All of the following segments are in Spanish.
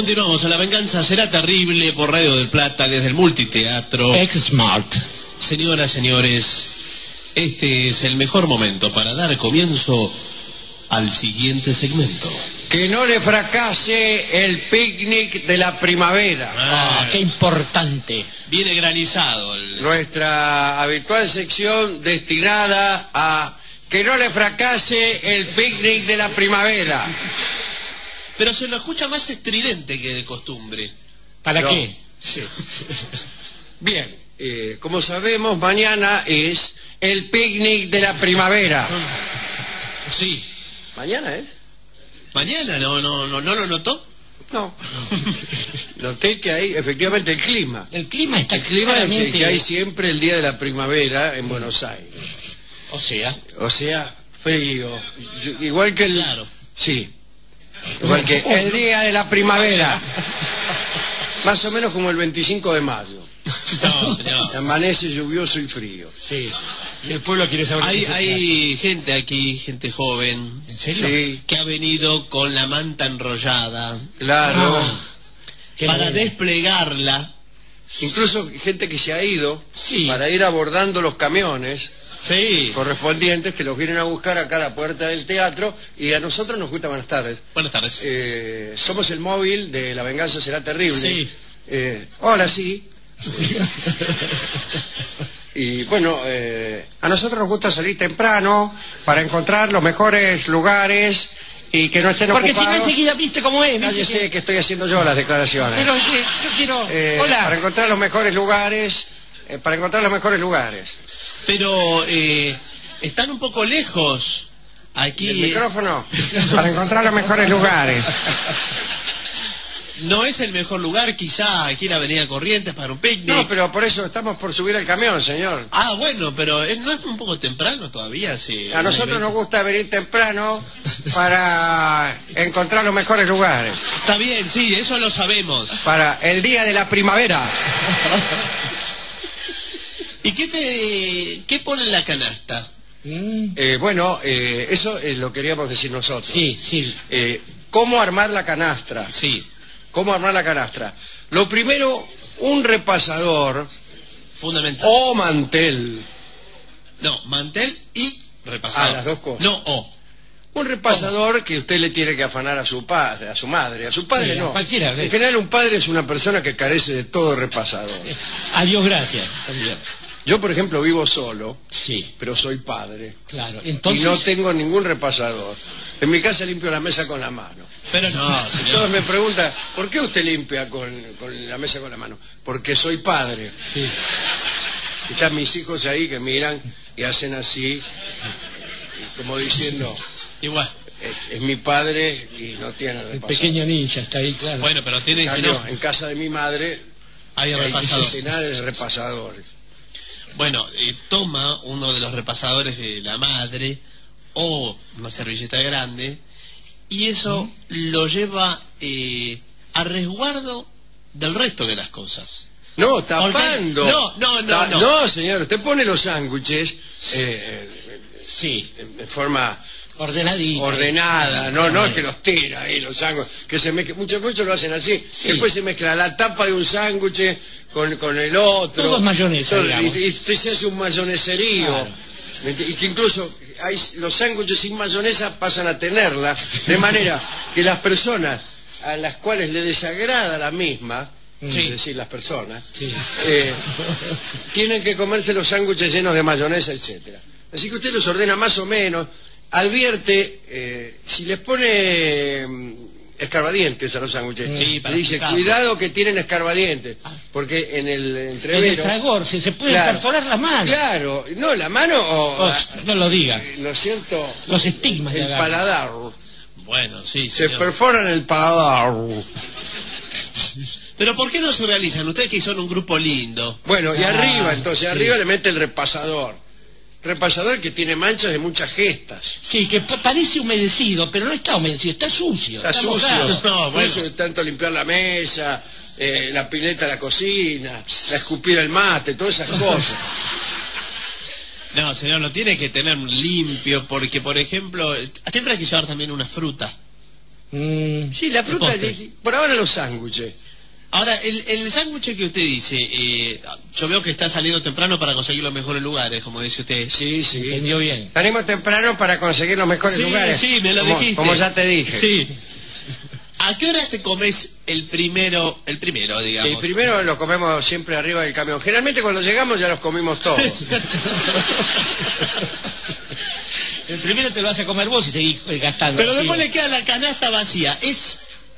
Continuamos, La Venganza Será Terrible por Radio del Plata desde el Multiteatro. X-Smart. Señoras, señores, este es el mejor momento para dar comienzo al siguiente segmento. Que no le fracase el picnic de la primavera. Qué importante. Viene granizado. Nuestra habitual sección destinada a que no le fracase el picnic de la primavera. Pero se lo escucha más estridente que de costumbre. ¿Para No. qué? Sí. Bien, como sabemos, mañana es el picnic de la primavera. Sí. ¿Mañana es? ¿Mañana? ¿No lo notó? No. Noté que hay efectivamente el clima. El clima está El clima es el claramente... que hay siempre el día de la primavera en Buenos Aires. O sea... O sea, frío. Igual que el... Claro. Sí. Igual que el día de la primavera. Más o menos como el 25 de mayo. No, señor. Amanece lluvioso y frío. Sí. Y el pueblo quiere saber... Hay gente aquí, gente joven, ¿En serio? Sí, que ha venido con la manta enrollada claro. Qué para lindo. desplegarla. Incluso gente que se ha ido Sí. para ir abordando los camiones Sí. correspondientes que los vienen a buscar acá a la puerta del teatro, y a nosotros nos gusta. Buenas tardes. Buenas tardes. Somos el móvil de La Venganza Será Terrible. Sí. Hola, sí. Y bueno, a nosotros nos gusta salir temprano para encontrar los mejores lugares y que no estén Porque si no ocupados. enseguida viste cómo es. ¿viste? Cállese, que estoy haciendo yo las declaraciones. Pero yo quiero... Para Hola. encontrar los mejores lugares, Pero están un poco lejos aquí. El micrófono. Para encontrar los mejores lugares. No es el mejor lugar, quizá aquí en la Avenida Corrientes para un picnic. No, pero por eso estamos por subir el camión, señor. Ah, bueno, pero ¿no es un poco temprano todavía? Sí, A nosotros nos gusta venir temprano para encontrar los mejores lugares. Está bien, sí, eso lo sabemos. Para el día de la primavera. ¿Y qué pone en la canasta? Bueno, eso lo queríamos decir nosotros. Sí, sí. ¿Cómo armar la canastra? Sí, ¿Cómo armar la canastra? Lo primero, un repasador fundamental. o mantel. No, mantel y repasador. Las dos cosas. No, o. Un repasador que usted le tiene que afanar a su padre, a su madre. A su padre Sí, no. cualquiera. En general, un padre es una persona que carece de todo repasador. Adiós, gracias. También. Yo, por ejemplo, vivo solo, Sí, pero soy padre. claro. Y Entonces... no tengo ningún repasador. En mi casa limpio la mesa con la mano. Pero no, Todos señor. me preguntan, ¿por qué usted limpia con la mesa con la mano? Porque soy padre. Sí. Y están mis hijos ahí que miran y hacen así, como diciendo, Igual. es mi padre y no tiene El repasador. pequeño ninja está ahí, claro. Bueno, pero tiene, En si cambio, no, en casa de mi madre hay hay repasador. centenares de repasadores. Bueno, toma uno de los repasadores de la madre o una servilleta grande y eso lo lleva a resguardo del resto de las cosas. No, tapando. No, señor, usted pone los sándwiches Sí, en forma ordenadito. ordenada, no es que los tira ahí los sándwiches, que se mezcla, muchos lo hacen así, Sí. después se mezcla la tapa de un sándwich con el otro. Todo es mayonesa, Todo, digamos. y usted se hace un mayoneserío. Claro. Y que incluso los sándwiches sin mayonesa pasan a tenerla, de manera que las personas a las cuales le desagrada la misma, Sí. es decir, las personas, Sí. tienen que comerse los sándwiches llenos de mayonesa, etcétera. Así que usted los ordena más o menos, advierte, si les pone escarbadientes a los sándwiches, Sí, para le dice, picarlo. cuidado que tienen escarbadientes, porque en el En el entrevero... fragor, se puede Claro. perforar las manos. Claro, no, la mano o... Oh, no lo diga. ¿No es cierto? Los estigmas de El la paladar. Bueno, sí, Se señor. perforan el paladar. Pero ¿por qué no se realizan? Ustedes que son un grupo lindo. Bueno, y arriba, entonces, sí. arriba le mete el repasador. Repasador que tiene manchas de muchas gestas. Sí, que parece humedecido, pero no está humedecido, está sucio. Está sucio. mojado. No, bueno. Sucio de tanto limpiar la mesa, la pileta de la cocina, la escupida del mate, todas esas cosas. No, señor, lo tiene que tener limpio porque, por ejemplo, siempre hay que llevar también una fruta. Sí, la fruta, por ahora los sándwiches. Ahora, el sándwich que usted dice, yo veo que está saliendo temprano para conseguir los mejores lugares, como dice usted. Sí, sí. Entendió bien. Salimos temprano para conseguir los mejores lugares. Sí, me lo dijiste. Como ya te dije. Sí. ¿A qué hora te comes el primero, digamos? El primero lo comemos siempre arriba del camión. Generalmente cuando llegamos ya los comimos todos. El primero te lo vas a comer vos y seguís gastando. Pero después le queda la canasta vacía. Es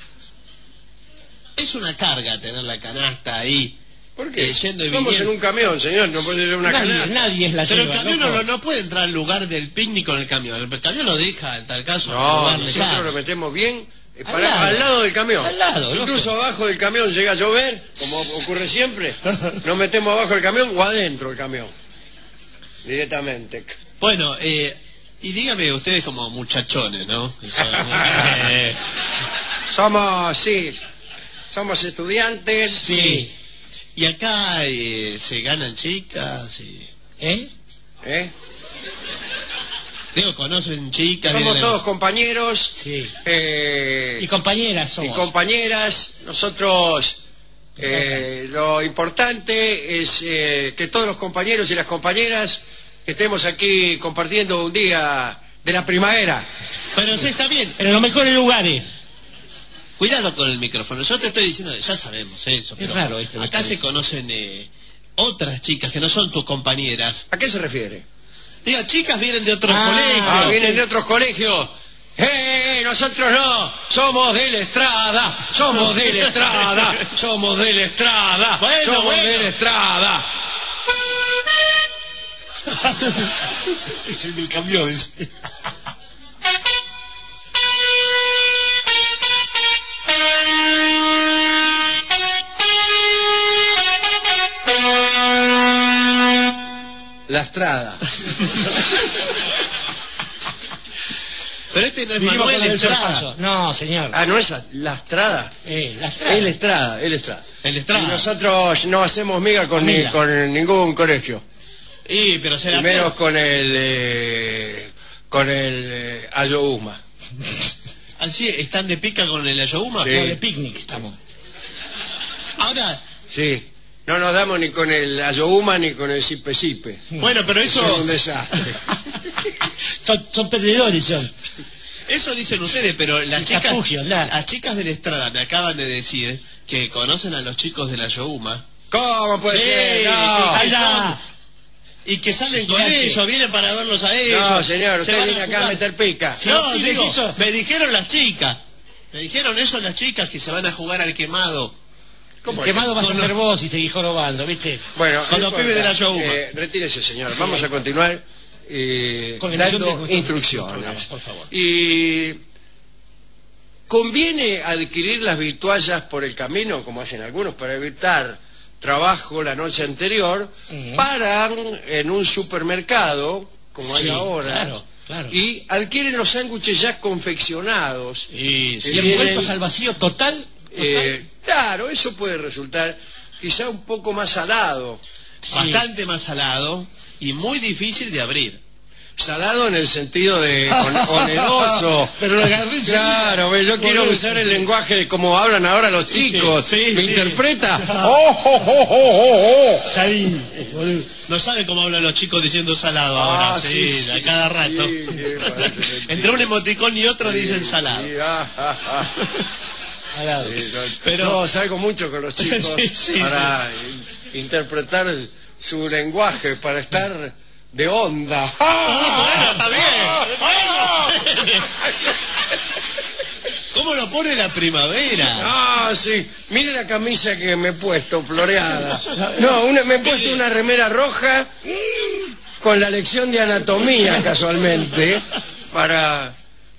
una carga tener la canasta ahí. ¿Por qué? Yendo y Vamos viniendo. en un camión, señor, no puede ser una canasta. Nadie es la Pero el lleva, camión loco. no puede entrar al lugar del picnic con el camión. El camión lo deja, en tal caso, en un No, lugar nosotros lejano. lo metemos bien lado. al lado del camión. Al lado, Incluso abajo del camión llega a llover, como ocurre siempre. Nos metemos abajo del camión o adentro del camión. Directamente. Bueno, y dígame ustedes como muchachones, ¿no? Somos estudiantes. Sí. Y acá se ganan chicas y... ¿Eh? ¿Eh? Digo, conocen chicas. Somos vienen- todos compañeros. Sí. Y Y compañeras somos. compañeras. Nosotros, lo importante es que todos los compañeros y las compañeras estemos aquí compartiendo un día de la primavera. Pero sí, está bien. En los mejores lugares. Cuidado con el micrófono. Yo te estoy diciendo, ya sabemos eso. Es pero raro esto que acá te se dice. conocen otras chicas que no son tus compañeras. ¿A qué se refiere? Diga, chicas vienen de otros Ah, colegios. Vienen de otros colegios. Nosotros no, somos de la Estrada, somos de la Estrada, somos de la Estrada, Bueno, somos bueno. de la Estrada. Es el del camión. ese. La Estrada. Pero este no es Vinimos Manuel con el Estrada. sorpaso. No, señor. Ah, ¿no es la Estrada? La Estrada. El Estrada, el Estrada. El Y Estrada. nosotros no hacemos miga con, Miga. con ningún colegio. Y, pero será Primero con el Ayohuma. Así están de pica con el Ayohuma. Sí. No, de picnic estamos. Ahora, Sí. No nos damos ni con el Ayohuma ni con el Sipe Sipe. bueno, pero eso Es un desastre. Son perdedores, son. eso dicen ustedes, pero El capugio, andá. las chicas de la Estrada me acaban de decir que conocen a los chicos de la Ayohuma. ¿Cómo puede Sí, ser? No. que Allá. son- y que salen con Gigante. ellos, vienen para verlos a ellos. No, señor, se usted van viene acá a jugar. meter pica. No, Sí, digo, eso. me dijeron las chicas. Me dijeron eso las chicas que se van a jugar al quemado. ¿Cómo El quemado es? vas a Con ser los- vos y seguís jorobando, ¿viste? Bueno, con no los importa. pibes de la Ayohuma. Retírese, señor. Vamos a continuar Con el dando asunto que- instrucciones. por favor. Y conviene adquirir las vituallas por el camino, como hacen algunos, para evitar trabajo la noche anterior. Ujú. Paran en un supermercado, como hay Sí, ahora, claro, claro. y adquieren los sándwiches ya confeccionados. Y Y envueltos al vacío total. Claro, eso puede resultar quizá un poco más salado. Sí. bastante más salado y muy difícil de abrir. Salado en el sentido de oneroso. Pero lo agarré Claro, ve, yo quiero usar el lenguaje de como hablan ahora los chicos. sí, ¿Me sí. interpreta? ¡Oh, oh, oh, oh, oh! Ahí, boludo. No sabe cómo hablan los chicos diciendo salado ahora, sí, a cada rato. sí, parece mentira. Entre un emoticón y otro Sí, dicen salado. sí, Al lado. Sí, Pero- no, salgo mucho con los chicos Sí, sí, para interpretar su lenguaje, para estar de onda. Bueno, está bien. ¿Cómo lo pone la primavera? Ah, sí. Mire la camisa que me he puesto, floreada. No, me he puesto una remera roja con la lección de anatomía, casualmente, para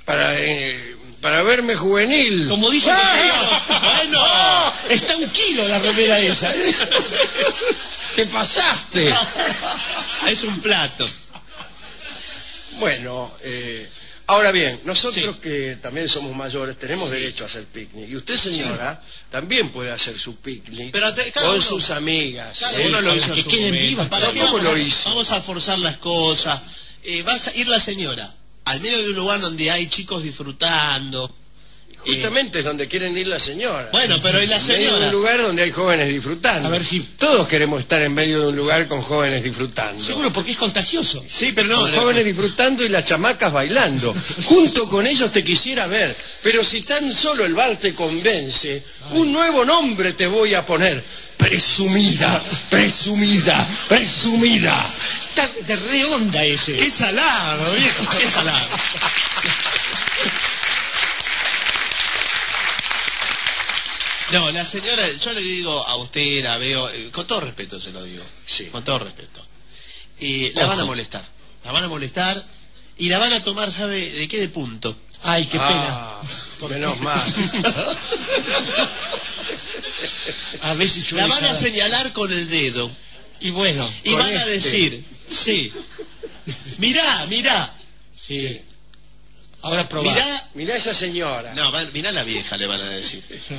verme juvenil. Como dice el señor. Bueno, Está un kilo la remera esa. Te pasaste. es un plato. Bueno, ahora bien, nosotros Sí. que también somos mayores tenemos derecho a hacer picnic. Y usted, señora, también puede hacer su picnic Pero cada con uno- sus amigas. Cada ¿eh? uno lo hizo en que su queden momento. vivas, ¿Para pero qué ¿cómo vamos lo a- hizo? Vamos a forzar las cosas. Va a ir la señora al medio de un lugar donde hay chicos disfrutando. Justamente es donde quieren ir las señoras. Bueno, pero ¿y la En medio de señora? un lugar donde hay jóvenes disfrutando. A ver si- Todos queremos estar en medio de un lugar con jóvenes disfrutando. Seguro, porque es contagioso. Sí, pero no. Con jóvenes disfrutando y las chamacas bailando. Junto con ellos te quisiera ver. Pero si tan solo el bar te convence, un nuevo nombre te voy a poner. Presumida, presumida, presumida. Está de re onda ese. ¡Qué salado, viejo! ¡Qué salado! No, la señora, yo le digo a usted, la veo, con todo respeto se lo digo, Sí. con todo respeto. La van a molestar, y la van a tomar, ¿sabe de qué? De punto. Ay, qué pena. Ah, menos mal. A ver si yo La le van a cada- señalar con el dedo, Y bueno, y Con van a este. decir, sí, mirá, sí. Ahora probá. mirá, Mirá a esa señora. no, mirá la vieja, le van a decir.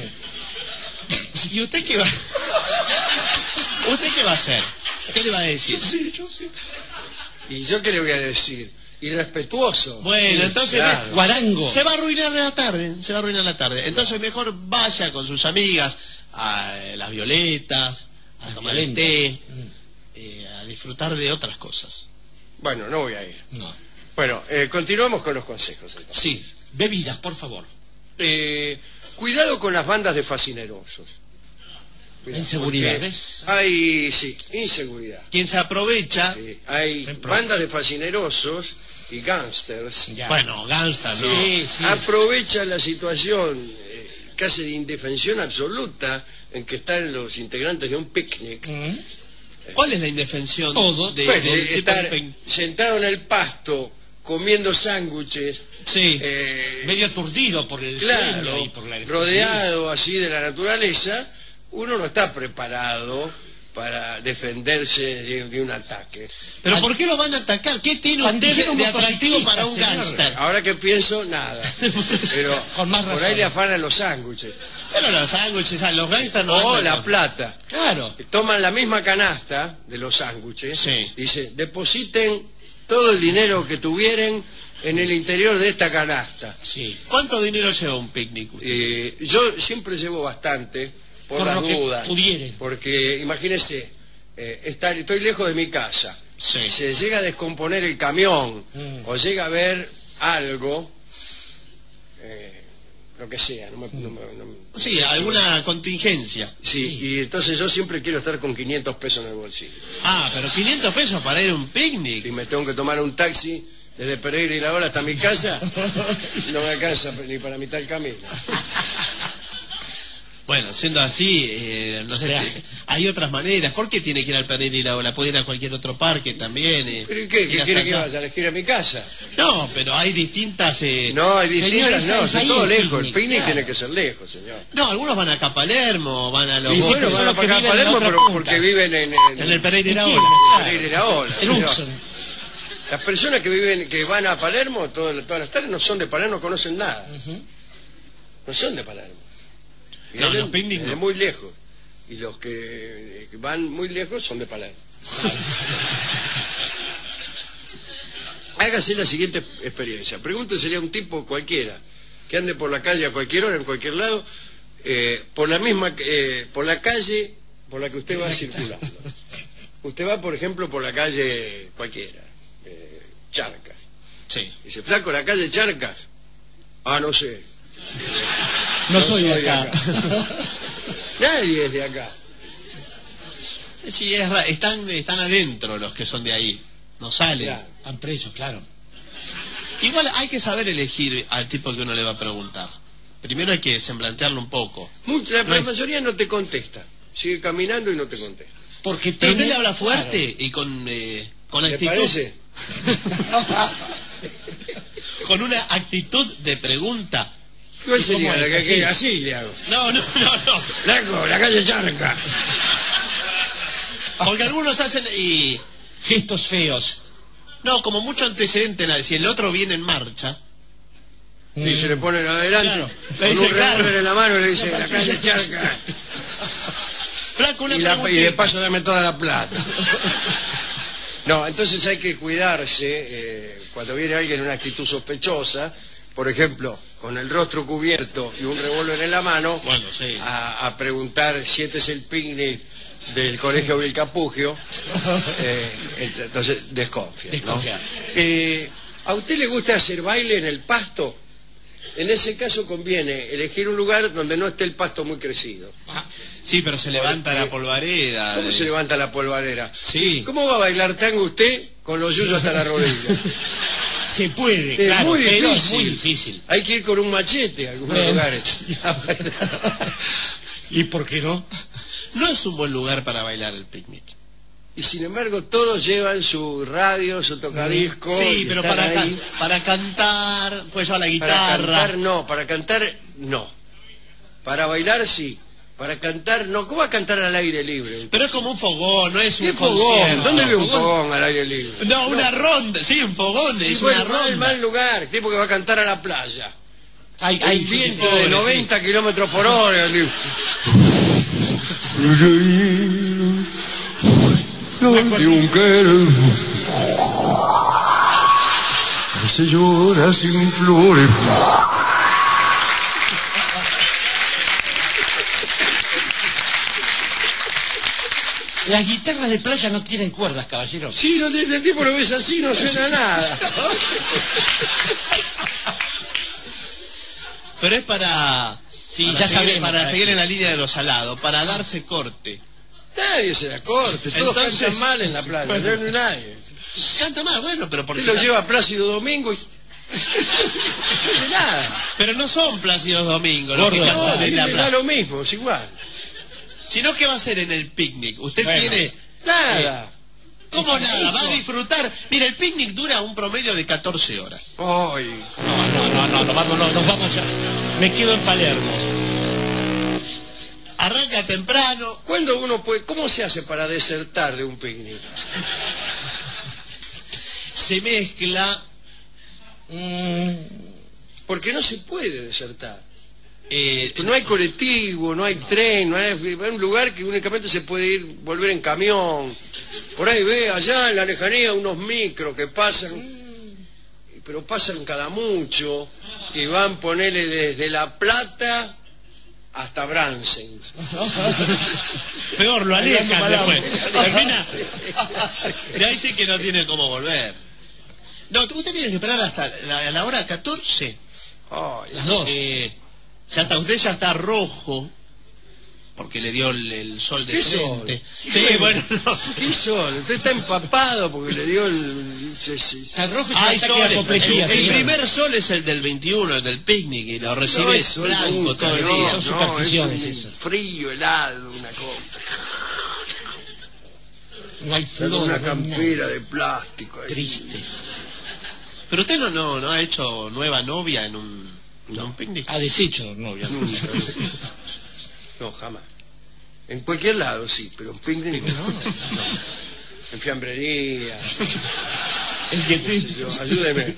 ¿Y usted qué va? ¿Usted qué va a hacer? ¿Qué le va a decir? Yo sé. ¿Y yo qué le voy a decir? Irrespetuoso. Bueno, entonces Claro. Guarango. se va a arruinar la tarde, Entonces mejor vaya con sus amigas a las violetas, a tomar el té, a disfrutar de otras cosas. Bueno, no voy a ir. No. Bueno, continuamos con los consejos. entonces. Sí, Bebidas, por favor. Cuidado con las bandas de fascinerosos. Cuidado, Inseguridad, porque ¿ves? Hay, sí, inseguridad. quien se aprovecha, Sí, hay bandas de fascinerosos y gángsters. Ya. bueno, gangsta, ¿no? Sí, sí. Aprovechan la situación casi de indefensión absoluta en que están los integrantes de un picnic. Mm. ¿Cuál es la indefensión Todo. de, Pues, del tipo estar de sentado en el pasto comiendo sándwiches. Sí, Medio aturdido por el Claro, sueño y por la rodeado así de la naturaleza, uno no está preparado para defenderse de un ataque. pero ¿por qué lo van a atacar? ¿Qué tiene usted Pandillero de atractivo motociclista, para un señor. gángster? Ahora que pienso, nada. Pero Con más por razón. ahí le afanan los sándwiches. Pero los sándwiches, los gángsters no O andan la con- plata. Claro. Toman la misma canasta de los sándwiches. Sí. Dice, depositen todo el dinero que tuvieren en el interior de esta canasta. Sí. ¿Cuánto dinero lleva un picnic usted? Yo siempre llevo bastante por Por las lo que dudas. pudieren. Porque imagínese, estoy lejos de mi casa. Sí. Se llega a descomponer el camión Mm. o llega a ver algo, lo que sea. Sí, alguna contingencia. Sí, y entonces yo siempre quiero estar con 500 pesos en el bolsillo. Ah, pero 500 pesos para ir a un picnic. Si me tengo que tomar un taxi desde Pereira y La Ola hasta mi casa, no me alcanza ni para mitad del camino. Bueno, siendo así, no sé, Claro. hay otras maneras. ¿Por qué tiene que ir al Pereira y la Ola? Puede ir a cualquier otro parque también. ¿Pero y qué? ir ¿Qué hasta quiere que allá. vaya? ¿A la esquina de mi casa? No, pero hay distintas... No, hay distintas, Señor, no, es es ahí todo el lejos. El picnic, picnic claro. tiene que ser lejos, señor. No, algunos van acá a Palermo, van a los... Y sí, bueno, pero van son a los que pagar viven en Palermo, otra pero punta. porque viven En el Pereira y la ¿En Ola. quién? Pereira y La Ola, En señor. Hudson. Las personas que van a Palermo todas las tardes no son de Palermo, no conocen nada. Ujú. No son de Palermo. No, Vienen los picnic de no. muy lejos. Y los que van muy lejos son de Palermo. Hágase la siguiente experiencia. Pregúntesele a un tipo cualquiera que ande por la calle a cualquier hora, en cualquier lado, por la calle por la que usted va circulando. Usted va, por ejemplo, por la calle cualquiera, Charcas. Sí. Dice, flaco, la calle Charcas. Ah, no sé. No soy de acá. Nadie es de acá. Sí, están adentro los que son de ahí. No salen. Claro. Están presos, claro. Igual hay que saber elegir al tipo que uno le va a preguntar. Primero hay que semblantearlo un poco. La No es- mayoría no te contesta. Sigue caminando y no te contesta. Porque Pero usted tiene- le habla fuerte Claro. y con ¿Le actitud, parece? con una actitud de pregunta. ¿Cuál ¿Y sería? cómo La es? que Así. así le hago. No. Flaco, la calle Charcas. Porque algunos hacen y Gestos feos. no, como mucho antecedente, si el otro viene en marcha. Y se le pone adelante Claro. Le con dice, un revólver claro. en la mano y le dice, la calle Charcas. Flaco, una Y de preguntita. paso dame toda la plata. No, entonces hay que cuidarse cuando viene alguien en una actitud sospechosa, por ejemplo, con el rostro cubierto y un revólver en la mano, Bueno, sí. a preguntar si este es el picnic del colegio Vilcapugio, entonces desconfía, ¿no? Desconfiar. ¿A usted le gusta hacer baile en el pasto? En ese caso conviene elegir un lugar donde no esté el pasto muy crecido. Sí, pero se levanta la polvareda. ¿Cómo se levanta la polvareda? Sí. ¿Cómo va a bailar tango usted con los yuyos hasta la rodilla? Se puede, Es claro, muy pero es difícil. muy difícil. Hay que ir con un machete a algunos Bueno. lugares. ¿Y por qué no? No es un buen lugar para bailar el picnic. Y sin embargo todos llevan su radio, su tocadisco. Sí, y pero están ahí. para cantar, pues llevar la Para guitarra. cantar no, para cantar no. Para bailar sí. Para cantar no. ¿Cómo va a cantar al aire libre? Pero es como un fogón, no es ¿Qué un fogón? concierto. ¿Dónde ve un fogón al aire libre? No, una ronda, sí, un fogón, Sí, es bueno, una ronda. mal lugar, tipo que va a cantar a la playa. Hay Un viento pobre, de 90 kilómetros por hora. Se llora sin flores. Las guitarras de playa no tienen cuerdas, caballero. Sí, no, este tipo lo ves así, no suena nada. Pero es para... Sí, para ya seguir, sabemos. para seguir en la línea de los salados, para darse corte. Nadie se da corte, todos Entonces- cantan mal en la playa, Bueno. no hay nadie. Canta más, bueno, pero porque... Él lo lleva a Plácido Domingo y... no de nada. Pero no son Plácidos Domingos los que Gordo, cantan No, en la da playa. lo mismo, es igual. Sino que va a hacer en el picnic. Usted Bueno. tiene... Nada. ¿Cómo nada? Va a Eso. disfrutar. Mira, el picnic dura un promedio de 14 horas. Ay, No, nos vamos a... Me quedo en Palermo. Arranca temprano. ¿cuándo uno puede, cómo se hace para desertar de un picnic? Se mezcla... Porque no se puede desertar. eh, No hay colectivo, no hay tren, no hay un lugar que únicamente se puede ir, volver en camión. Por ahí ve allá en la lejanía unos micros que pasan, pero pasan cada mucho y van, ponele desde La Plata hasta Bransen. Peor, lo alejan Hablando después. palabras. Termina. De ahí sí que no tiene cómo volver. No, usted tiene que esperar hasta la hora 14. Ay, Las dos. Usted ya está rojo porque le dio el sol de ¿qué frente. sol? Sí, bueno, no. ¿Qué sol? Usted está empapado porque le dio el... Al rojo es un Hay ataque de soles. apoplejía, El señor. primer sol es el del 21, el del picnic, y lo No, recibes es sol blanco nunca, todo el no, día. Son no, supersticiones es un esas. frío, helado, una cosa. No hay Con flor, una no hay nada. campera de plástico. ahí. Triste. Pero usted no ha hecho nueva novia en un picnic. Ha deshecho, novia. Nunca. No, jamás. En cualquier lado, sí, pero en picnic no. En fiambrería. El que qué sé yo, ayúdeme.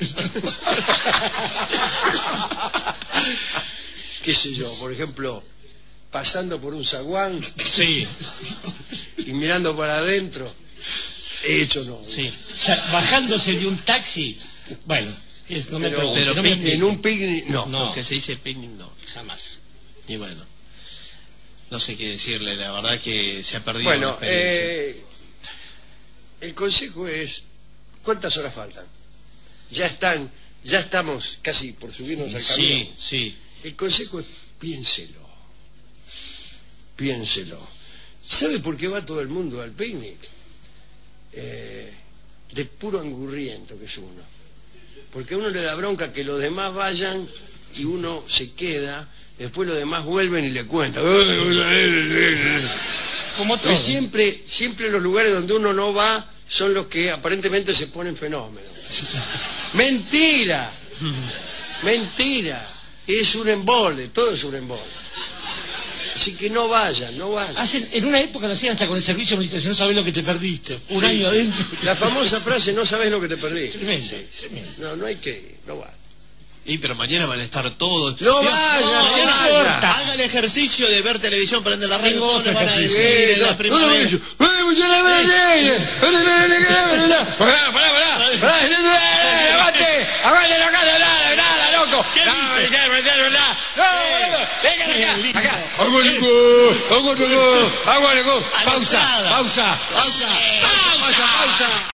Qué sé yo, por ejemplo, pasando por un zaguán Sí, y mirando para adentro, he hecho no. sí. bajándose de un taxi. Bueno, no me Pero- pregunte, pero no me picnic- En un picnic, no. No. Lo que se dice picnic no. jamás. Y bueno, no sé qué decirle, la verdad que se ha perdido la Bueno, experiencia. el consejo es, ¿cuántas horas faltan? Ya estamos casi por subirnos al Sí, camión. sí. El consejo es, piénselo. ¿Sabe por qué va todo el mundo al picnic? De puro angurriento que es uno. Porque a uno le da bronca que los demás vayan y uno se queda, después los demás vuelven y le cuentan. Como todo. Y siempre los lugares donde uno no va son los que aparentemente se ponen fenómenos. Mentira, es un embole, todo es un embole. Así que no vayan. En una época lo hacían hasta con el servicio militar, no sabes lo que te perdiste. Un Sí. año adentro. La famosa frase, no sabes lo que te perdiste. Tremendo, tremendo. No hay que ir, no va. Y pero mañana van a estar todos. No Mira, vaya, no mañana vaya. corta. Haga el ejercicio de ver televisión, prende la radio. Tengo ¿Cómo otro le van a ejercicio. decir en la primavera? ¡Pará, levante! ¡Aguante la cara, nada, loco! loco. ¿Qué No, dice? verdad. No, boludo, vengan Qué acá. lindo. Acá. Agua, pausa.